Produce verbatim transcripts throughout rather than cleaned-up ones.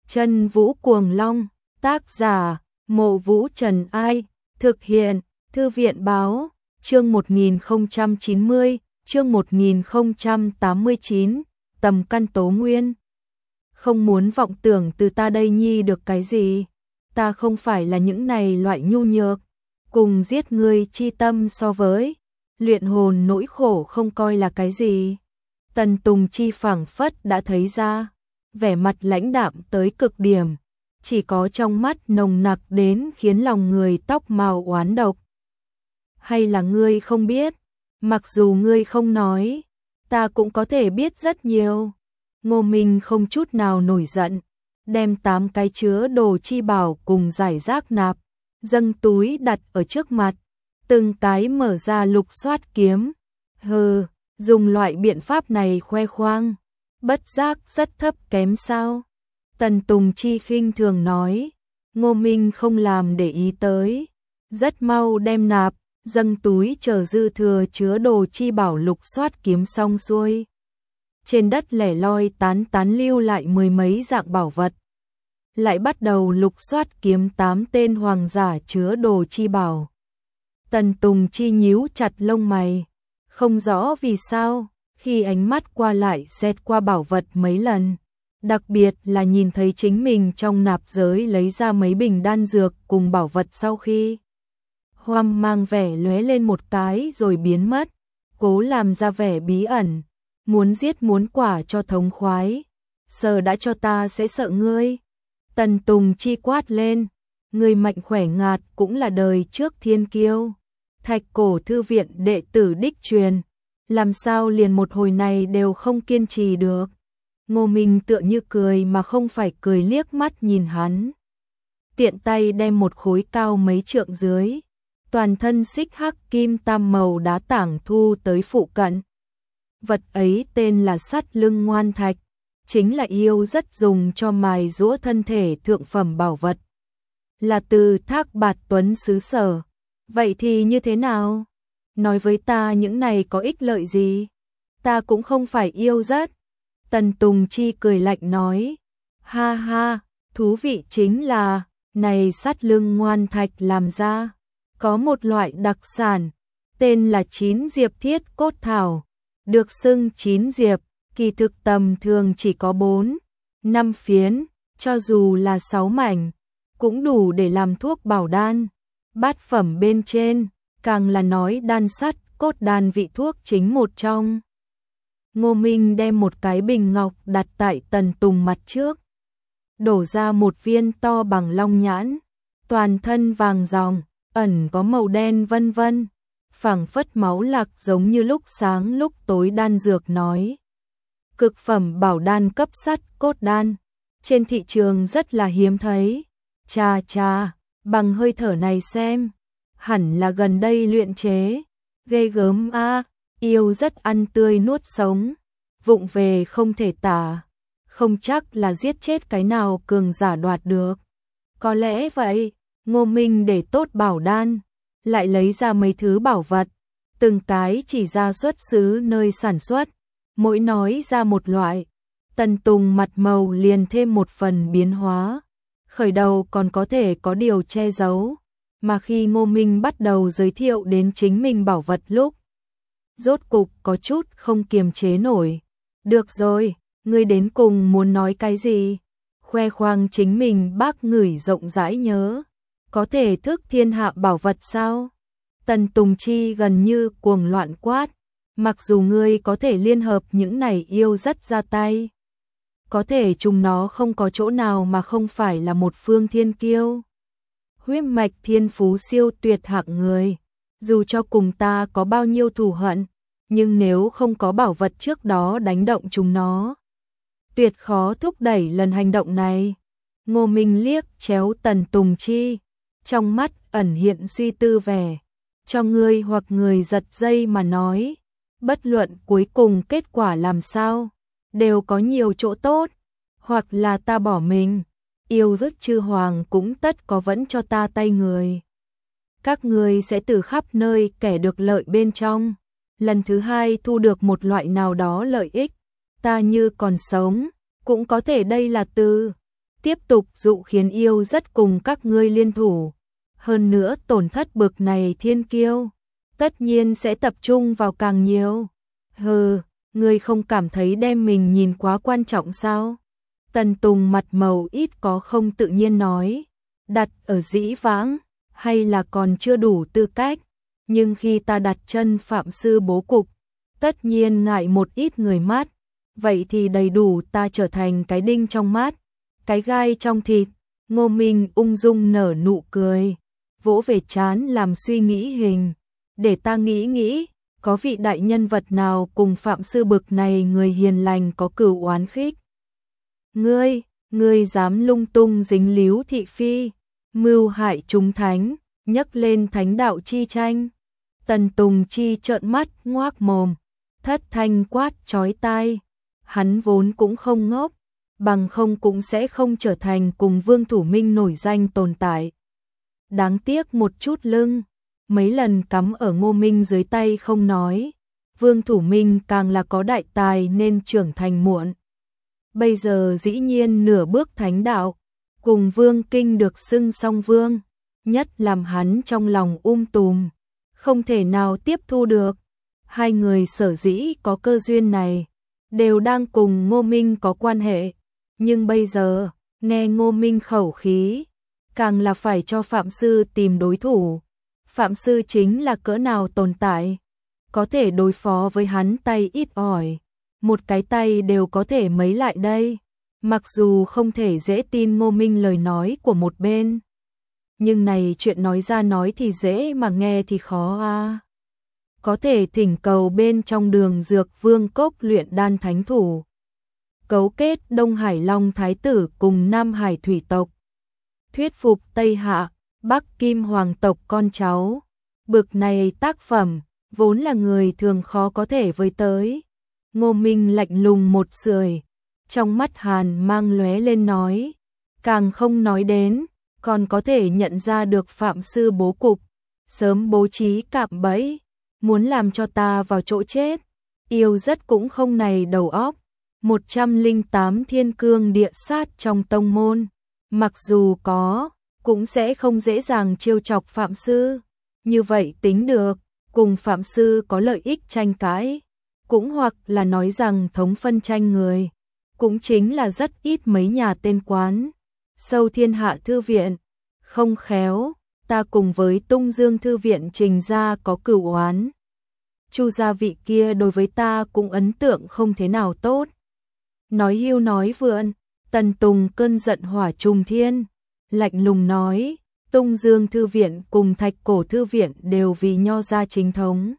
Chân Vũ Cuồng Long, tác giả, Mộ Vũ Trần Ai, thực hiện, Thư viện Báo, chương một nghìn không trăm chín mươi, chương một nghìn không trăm tám mươi chín, Tầm Căn Tố Nguyên. Không muốn vọng tưởng từ ta đây nhi được cái gì, ta không phải là những này loại nhu nhược, cùng giết người chi tâm so với, luyện hồn nỗi khổ không coi là cái gì. Tần Tùng Chi phảng phất đã thấy ra, vẻ mặt lãnh đạm tới cực điểm, chỉ có trong mắt nồng nặc đến khiến lòng người tóc mào oán độc. Hay là ngươi không biết, mặc dù ngươi không nói, ta cũng có thể biết rất nhiều. Ngô Minh không chút nào nổi giận, đem tám cái chứa đồ chi bảo cùng giải rác nạp, dâng túi đặt ở trước mặt, từng cái mở ra lục soát kiếm. Hừ, dùng loại biện pháp này khoe khoang, bất giác rất thấp kém sao? Tần Tùng Chi khinh thường nói. Ngô Minh không làm để ý tới, rất mau đem nạp, dâng túi chờ dư thừa chứa đồ chi bảo lục soát kiếm xong xuôi. Trên đất lẻ loi tán tán lưu lại mười mấy dạng bảo vật. Lại bắt đầu lục soát kiếm tám tên hoàng giả chứa đồ chi bảo. Tần Tùng Chi nhíu chặt lông mày, không rõ vì sao, khi ánh mắt qua lại xét qua bảo vật mấy lần, đặc biệt là nhìn thấy chính mình trong nạp giới lấy ra mấy bình đan dược cùng bảo vật sau khi hoang mang vẻ lóe lên một cái rồi biến mất, cố làm ra vẻ bí ẩn, muốn giết muốn quả cho thống khoái, sợ đã cho ta sẽ sợ ngươi. Tần Tùng Chi quát lên, người mạnh khỏe ngạt cũng là đời trước thiên kiêu, Thạch Cổ thư viện đệ tử đích truyền, làm sao liền một hồi này đều không kiên trì được. Ngô Minh tựa như cười mà không phải cười liếc mắt nhìn hắn, tiện tay đem một khối cao mấy trượng dưới, toàn thân xích hắc kim tam màu đá tảng thu tới phụ cận. Vật ấy tên là sắt lưng ngoan thạch, chính là yêu rất dùng cho mài giũa thân thể thượng phẩm bảo vật, là từ Thác Bạt Tuấn xứ sở. Vậy thì như thế nào? Nói với ta những này có ích lợi gì? Ta cũng không phải yêu rất. Tần Tùng Chi cười lạnh nói, ha ha, thú vị chính là, này sắt lưng ngoan thạch làm ra, có một loại đặc sản, tên là chín diệp thiết cốt thảo, được xưng chín diệp, kỳ thực tầm thường chỉ có bốn, năm phiến, cho dù là sáu mảnh, cũng đủ để làm thuốc bảo đan. Bát phẩm bên trên, càng là nói đan sắt, cốt đan vị thuốc chính một trong. Ngô Minh đem một cái bình ngọc đặt tại Tần Tùng mặt trước, đổ ra một viên to bằng long nhãn, toàn thân vàng ròng, ẩn có màu đen vân vân, phảng phất máu lạc giống như lúc sáng lúc tối đan dược nói. Cực phẩm bảo đan cấp sắt cốt đan, trên thị trường rất là hiếm thấy. Chà chà, bằng hơi thở này xem, hẳn là gần đây luyện chế, ghê gớm a, yêu rất ăn tươi nuốt sống, vụng về không thể tả, không chắc là giết chết cái nào cường giả đoạt được. Có lẽ vậy. Ngô Minh để tốt bảo đan, lại lấy ra mấy thứ bảo vật, từng cái chỉ ra xuất xứ nơi sản xuất, mỗi nói ra một loại, Tần Tùng mặt màu liền thêm một phần biến hóa. Khởi đầu còn có thể có điều che giấu, mà khi Ngô Minh bắt đầu giới thiệu đến chính mình bảo vật lúc, rốt cục có chút không kiềm chế nổi. Được rồi, ngươi đến cùng muốn nói cái gì? Khoe khoang chính mình bác ngửi rộng rãi nhớ, có thể thức thiên hạ bảo vật sao? Tần Tùng Chi gần như cuồng loạn quát, mặc dù ngươi có thể liên hợp những này yêu rất ra tay, có thể chúng nó không có chỗ nào mà không phải là một phương thiên kiêu, huyết mạch thiên phú siêu tuyệt hạng người, dù cho cùng ta có bao nhiêu thù hận, nhưng nếu không có bảo vật trước đó đánh động chúng nó, tuyệt khó thúc đẩy lần hành động này. Ngô Minh liếc chéo Tần Tùng Chi, trong mắt ẩn hiện suy tư vẻ, cho ngươi hoặc người giật dây mà nói, bất luận cuối cùng kết quả làm sao, đều có nhiều chỗ tốt, hoặc là ta bỏ mình, yêu rất chư hoàng cũng tất có vẫn cho ta tay người. Các ngươi sẽ từ khắp nơi kẻ được lợi bên trong, lần thứ hai thu được một loại nào đó lợi ích, ta như còn sống, cũng có thể đây là từ tiếp tục dụ khiến yêu rất cùng các ngươi liên thủ. Hơn nữa tổn thất bực này thiên kiêu, tất nhiên sẽ tập trung vào càng nhiều. Hừ, ngươi không cảm thấy đem mình nhìn quá quan trọng sao? Tần Tùng mặt màu ít có không tự nhiên nói, đặt ở dĩ vãng, hay là còn chưa đủ tư cách, nhưng khi ta đặt chân phạm sư bố cục, tất nhiên ngại một ít người mắt, vậy thì đầy đủ ta trở thành cái đinh trong mắt, cái gai trong thịt. Ngô Minh ung dung nở nụ cười, vỗ về trán làm suy nghĩ hình, để ta nghĩ nghĩ, có vị đại nhân vật nào cùng phạm sư bực này người hiền lành có cửu oán khích. Ngươi, ngươi dám lung tung dính líu thị phi, mưu hại chúng thánh, nhấc lên thánh đạo chi tranh. Tần Tùng Chi trợn mắt ngoác mồm, thất thanh quát chói tai. Hắn vốn cũng không ngốc, bằng không cũng sẽ không trở thành cùng Vương Thủ Minh nổi danh tồn tại. Đáng tiếc một chút lưng, mấy lần cắm ở Ngô Minh dưới tay không nói. Vương Thủ Minh càng là có đại tài nên trưởng thành muộn. Bây giờ dĩ nhiên nửa bước thánh đạo, cùng Vương Kinh được xưng song vương, nhất làm hắn trong lòng um tùm, không thể nào tiếp thu được. Hai người sở dĩ có cơ duyên này, đều đang cùng Ngô Minh có quan hệ, nhưng bây giờ, nghe Ngô Minh khẩu khí, càng là phải cho Phạm Sư tìm đối thủ. Phạm Sư chính là cỡ nào tồn tại, có thể đối phó với hắn tay ít ỏi, một cái tay đều có thể mấy lại đây. Mặc dù không thể dễ tin Ngô Minh lời nói của một bên, nhưng này chuyện nói ra nói thì dễ mà nghe thì khó a. Có thể thỉnh cầu bên trong Đường Dược Vương cốc luyện đan thánh thủ, cấu kết Đông Hải Long Thái tử cùng Nam Hải Thủy tộc, thuyết phục Tây Hạ, Bắc Kim Hoàng tộc con cháu. Bực này tác phẩm, vốn là người thường khó có thể với tới. Ngô Minh lạnh lùng một sưởi, trong mắt hàn mang lóe lên nói, càng không nói đến, còn có thể nhận ra được Phạm Sư bố cục, sớm bố trí cạm bẫy, muốn làm cho ta vào chỗ chết. Yêu rất cũng không này đầu óc. một trăm lẻ tám thiên cương địa sát trong tông môn, mặc dù có, cũng sẽ không dễ dàng trêu chọc Phạm Sư. Như vậy tính được, cùng Phạm Sư có lợi ích tranh cãi, cũng hoặc là nói rằng thống phân tranh người, cũng chính là rất ít mấy nhà tên quán. Sâu Thiên Hạ Thư Viện, không khéo, ta cùng với Tung Dương Thư Viện Trình ra có cửu oán. Chu gia vị kia đối với ta cũng ấn tượng không thế nào tốt. Nói hưu nói vượn, Tần Tùng cơn giận hỏa trùng thiên, lạnh lùng nói, Tung Dương Thư Viện cùng Thạch Cổ Thư Viện đều vì Nho gia chính thống.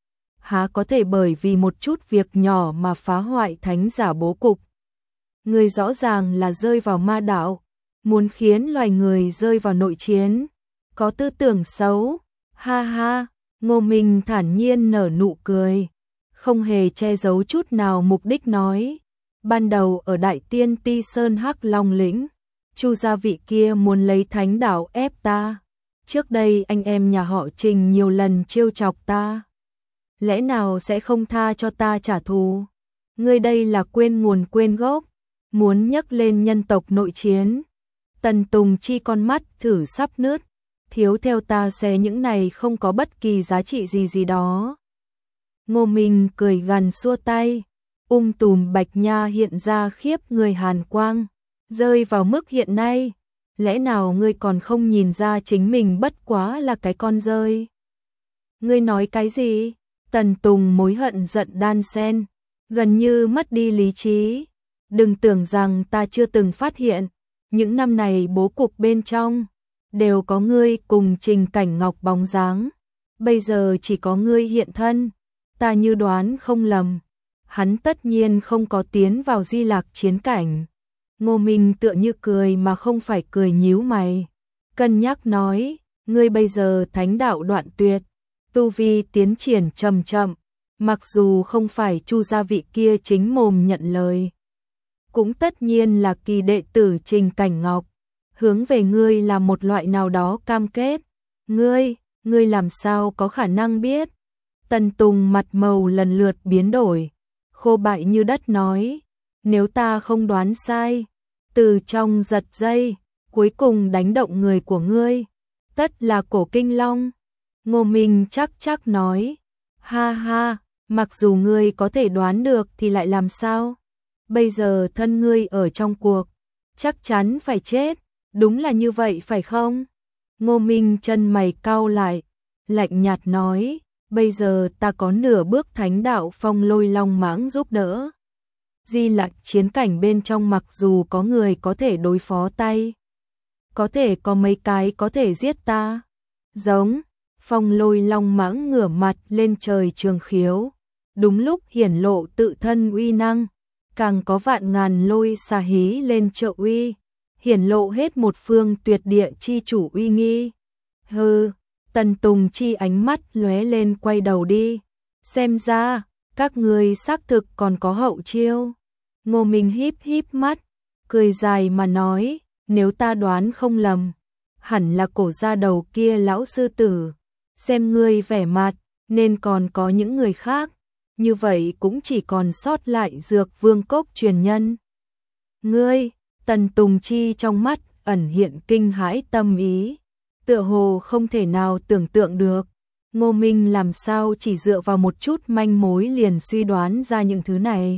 Há có thể bởi vì một chút việc nhỏ mà phá hoại thánh giả bố cục. Người rõ ràng là rơi vào ma đạo, muốn khiến loài người rơi vào nội chiến, có tư tưởng xấu. Ha ha, Ngô Minh thản nhiên nở nụ cười, không hề che giấu chút nào mục đích nói. Ban đầu ở Đại Tiên Ti Sơn Hắc Long Lĩnh, Chu gia vị kia muốn lấy thánh đạo ép ta. Trước đây anh em nhà họ Trình nhiều lần trêu chọc ta, lẽ nào sẽ không tha cho ta trả thù? Ngươi đây là quên nguồn quên gốc, muốn nhấc lên nhân tộc nội chiến. Tần Tùng Chi con mắt thử sắp nứt, thiếu theo ta xé những này không có bất kỳ giá trị gì gì đó. Ngô Minh cười gằn xua tay, ung tùm bạch nha hiện ra khiếp người hàn quang, rơi vào mức hiện nay, lẽ nào ngươi còn không nhìn ra chính mình bất quá là cái con rơi? Ngươi nói cái gì? Tần Tùng mối hận giận đan sen, gần như mất đi lý trí. Đừng tưởng rằng ta chưa từng phát hiện, những năm này bố cục bên trong đều có ngươi cùng Trình Cảnh Ngọc bóng dáng. Bây giờ chỉ có ngươi hiện thân, ta như đoán không lầm, hắn tất nhiên không có tiến vào Di Lạc chiến cảnh. Ngô Minh tựa như cười mà không phải cười, nhíu mày, cân nhắc nói, ngươi bây giờ thánh đạo đoạn tuyệt, tu vi tiến triển chậm chậm, mặc dù không phải Chu gia vị kia chính mồm nhận lời, cũng tất nhiên là kỳ đệ tử Trình Cảnh Ngọc hướng về ngươi là một loại nào đó cam kết. Ngươi, ngươi làm sao có khả năng biết? Tần Tùng mặt màu lần lượt biến đổi, khô bại như đất nói, nếu ta không đoán sai, từ trong giật dây, cuối cùng đánh động người của ngươi, tất là Cổ Kinh Long. Ngô Minh chắc chắc nói, ha ha, mặc dù ngươi có thể đoán được thì lại làm sao? Bây giờ thân ngươi ở trong cuộc, chắc chắn phải chết, đúng là như vậy phải không? Ngô Minh chân mày cau lại, lạnh nhạt nói, bây giờ ta có nửa bước thánh đạo Phong Lôi Long Mãng giúp đỡ. Di Lặc chiến cảnh bên trong mặc dù có người có thể đối phó tay, có thể có mấy cái có thể giết ta. Giống, Phong Lôi Long Mãng ngửa mặt lên trời trường khiếu, đúng lúc hiển lộ tự thân uy năng, càng có vạn ngàn lôi xà hí lên trợ uy, hiển lộ hết một phương tuyệt địa chi chủ uy nghi. Hừ, Tần Tùng Chi ánh mắt lóe lên quay đầu đi, xem ra, các ngươi xác thực còn có hậu chiêu. Ngô Minh híp híp mắt, cười dài mà nói, nếu ta đoán không lầm, hẳn là Cổ gia đầu kia lão sư tử, xem ngươi vẻ mặt, nên còn có những người khác, như vậy cũng chỉ còn sót lại Dược Vương Cốc truyền nhân. Ngươi, Tần Tùng Chi trong mắt ẩn hiện kinh hãi tâm ý, tựa hồ không thể nào tưởng tượng được, Ngô Minh làm sao chỉ dựa vào một chút manh mối liền suy đoán ra những thứ này.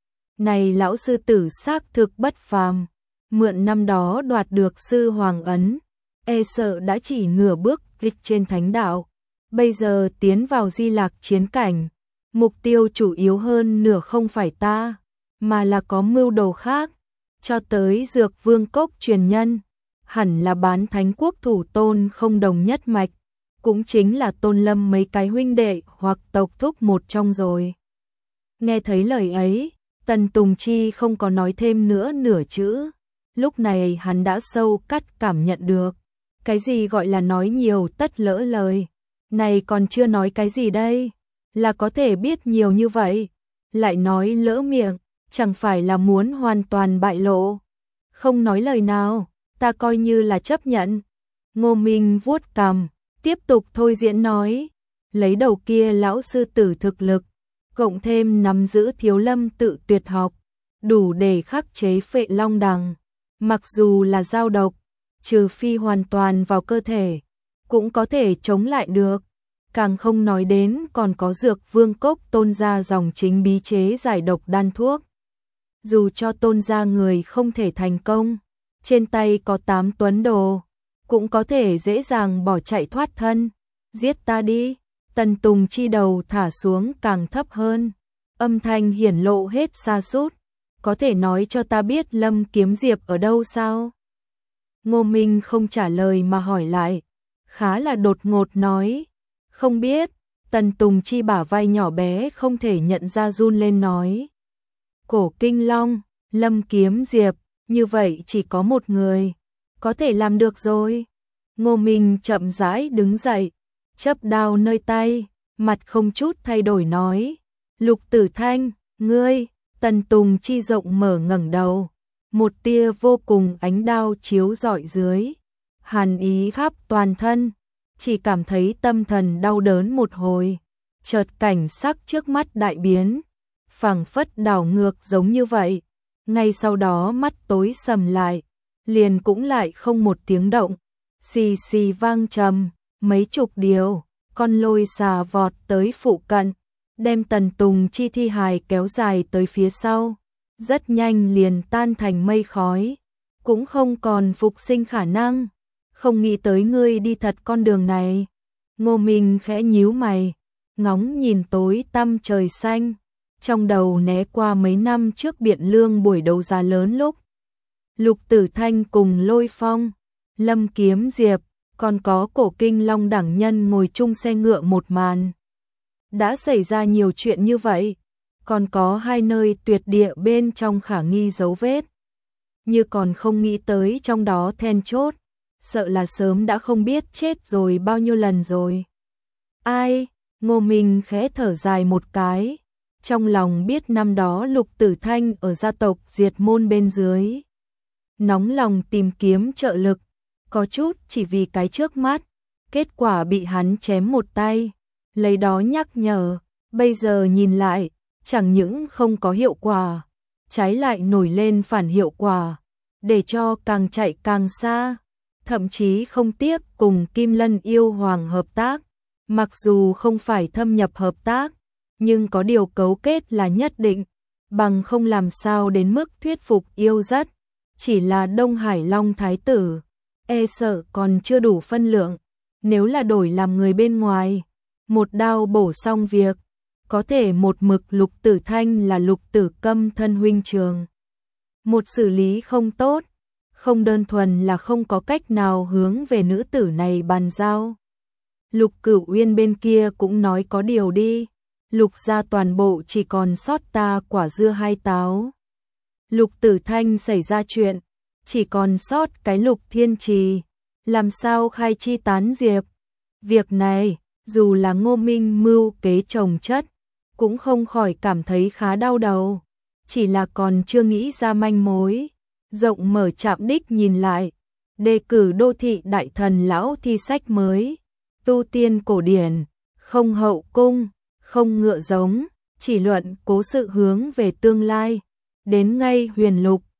Này lão sư tử xác thực bất phàm, mượn năm đó đoạt được sư hoàng ấn, e sợ đã chỉ nửa bước kịch trên thánh đạo, bây giờ tiến vào Di Lạc chiến cảnh, mục tiêu chủ yếu hơn nửa không phải ta, mà là có mưu đồ khác, cho tới Dược Vương Cốc truyền nhân, hẳn là Bán Thánh Quốc thủ tôn không đồng nhất mạch, cũng chính là Tôn Lâm mấy cái huynh đệ hoặc tộc thúc một trong rồi. Nghe thấy lời ấy, Tần Tùng Chi không có nói thêm nữa nửa chữ, lúc này hắn đã sâu cắt cảm nhận được, cái gì gọi là nói nhiều tất lỡ lời, này còn chưa nói cái gì đây, là có thể biết nhiều như vậy, lại nói lỡ miệng, chẳng phải là muốn hoàn toàn bại lộ. Không nói lời nào, ta coi như là chấp nhận. Ngô Minh vuốt cằm, tiếp tục thôi diễn nói, lấy đầu kia lão sư tử thực lực, cộng thêm nắm giữ Thiếu Lâm tự tuyệt học, đủ để khắc chế Phệ Long Đằng, mặc dù là giao độc, trừ phi hoàn toàn vào cơ thể, cũng có thể chống lại được. Càng không nói đến còn có Dược Vương Cốc Tôn gia dòng chính bí chế giải độc đan thuốc. Dù cho Tôn gia người không thể thành công, trên tay có tám tuấn đồ, cũng có thể dễ dàng bỏ chạy thoát thân. Giết ta đi. Tần Tùng Chi đầu thả xuống càng thấp hơn, âm thanh hiển lộ hết xa sút, có thể nói cho ta biết Lâm Kiếm Diệp ở đâu sao? Ngô Minh không trả lời mà hỏi lại, khá là đột ngột nói, không biết. Tần Tùng Chi bả vai nhỏ bé không thể nhận ra run lên nói, Cổ Kinh Long, Lâm Kiếm Diệp, như vậy chỉ có một người, có thể làm được rồi. Ngô Minh chậm rãi đứng dậy, chấp đao nơi tay, mặt không chút thay đổi nói, Lục Tử Thanh, ngươi. Tần Tùng Chi rộng mở ngẩng đầu, một tia vô cùng ánh đao chiếu rọi dưới, hàn ý khắp toàn thân, chỉ cảm thấy tâm thần đau đớn một hồi, chợt cảnh sắc trước mắt đại biến, phảng phất đảo ngược giống như vậy, ngay sau đó mắt tối sầm lại, liền cũng lại không một tiếng động, xì xì vang trầm, mấy chục điều, con lôi xà vọt tới phụ cận, đem Tần Tùng Chi thi hài kéo dài tới phía sau, rất nhanh liền tan thành mây khói, cũng không còn phục sinh khả năng. Không nghĩ tới ngươi đi thật con đường này. Ngô Minh khẽ nhíu mày, ngóng nhìn tối tăm trời xanh, trong đầu né qua mấy năm trước Biện Lương buổi đấu giá lớn lúc Lục Tử Thanh cùng Lôi Phong, Lâm Kiếm Diệp, còn có Cổ Kinh Long đẳng nhân ngồi chung xe ngựa một màn. Đã xảy ra nhiều chuyện như vậy, còn có hai nơi tuyệt địa bên trong khả nghi dấu vết. Như còn không nghĩ tới trong đó then chốt, sợ là sớm đã không biết chết rồi bao nhiêu lần rồi. Ai? Ngô Minh khẽ thở dài một cái, trong lòng biết năm đó Lục Tử Thanh ở gia tộc diệt môn bên dưới, nóng lòng tìm kiếm trợ lực, có chút chỉ vì cái trước mắt, kết quả bị hắn chém một tay, lấy đó nhắc nhở, bây giờ nhìn lại, chẳng những không có hiệu quả, trái lại nổi lên phản hiệu quả, để cho càng chạy càng xa, thậm chí không tiếc cùng Kim Lân yêu hoàng hợp tác, mặc dù không phải thâm nhập hợp tác, nhưng có điều cấu kết là nhất định, bằng không làm sao đến mức thuyết phục yêu rất, chỉ là Đông Hải Long Thái tử, e sợ còn chưa đủ phân lượng, nếu là đổi làm người bên ngoài, một đao bổ xong việc, có thể một mực Lục Tử Thanh là Lục Tử Câm thân huynh trường. Một xử lý không tốt, không đơn thuần là không có cách nào hướng về nữ tử này bàn giao. Lục Cửu Uyên bên kia cũng nói có điều đi, Lục gia toàn bộ chỉ còn sót ta quả dưa hai táo. Lục Tử Thanh xảy ra chuyện, chỉ còn sót cái Lục Thiên Trì, làm sao khai chi tán diệp. Việc này, dù là Ngô Minh mưu kế chồng chất, cũng không khỏi cảm thấy khá đau đầu, chỉ là còn chưa nghĩ ra manh mối. Rộng mở Trạm Đích nhìn lại, đề cử đô thị đại thần lão thi sách mới, tu tiên cổ điển, không hậu cung, không ngựa giống, chỉ luận cố sự hướng về tương lai, đến ngay huyền lục,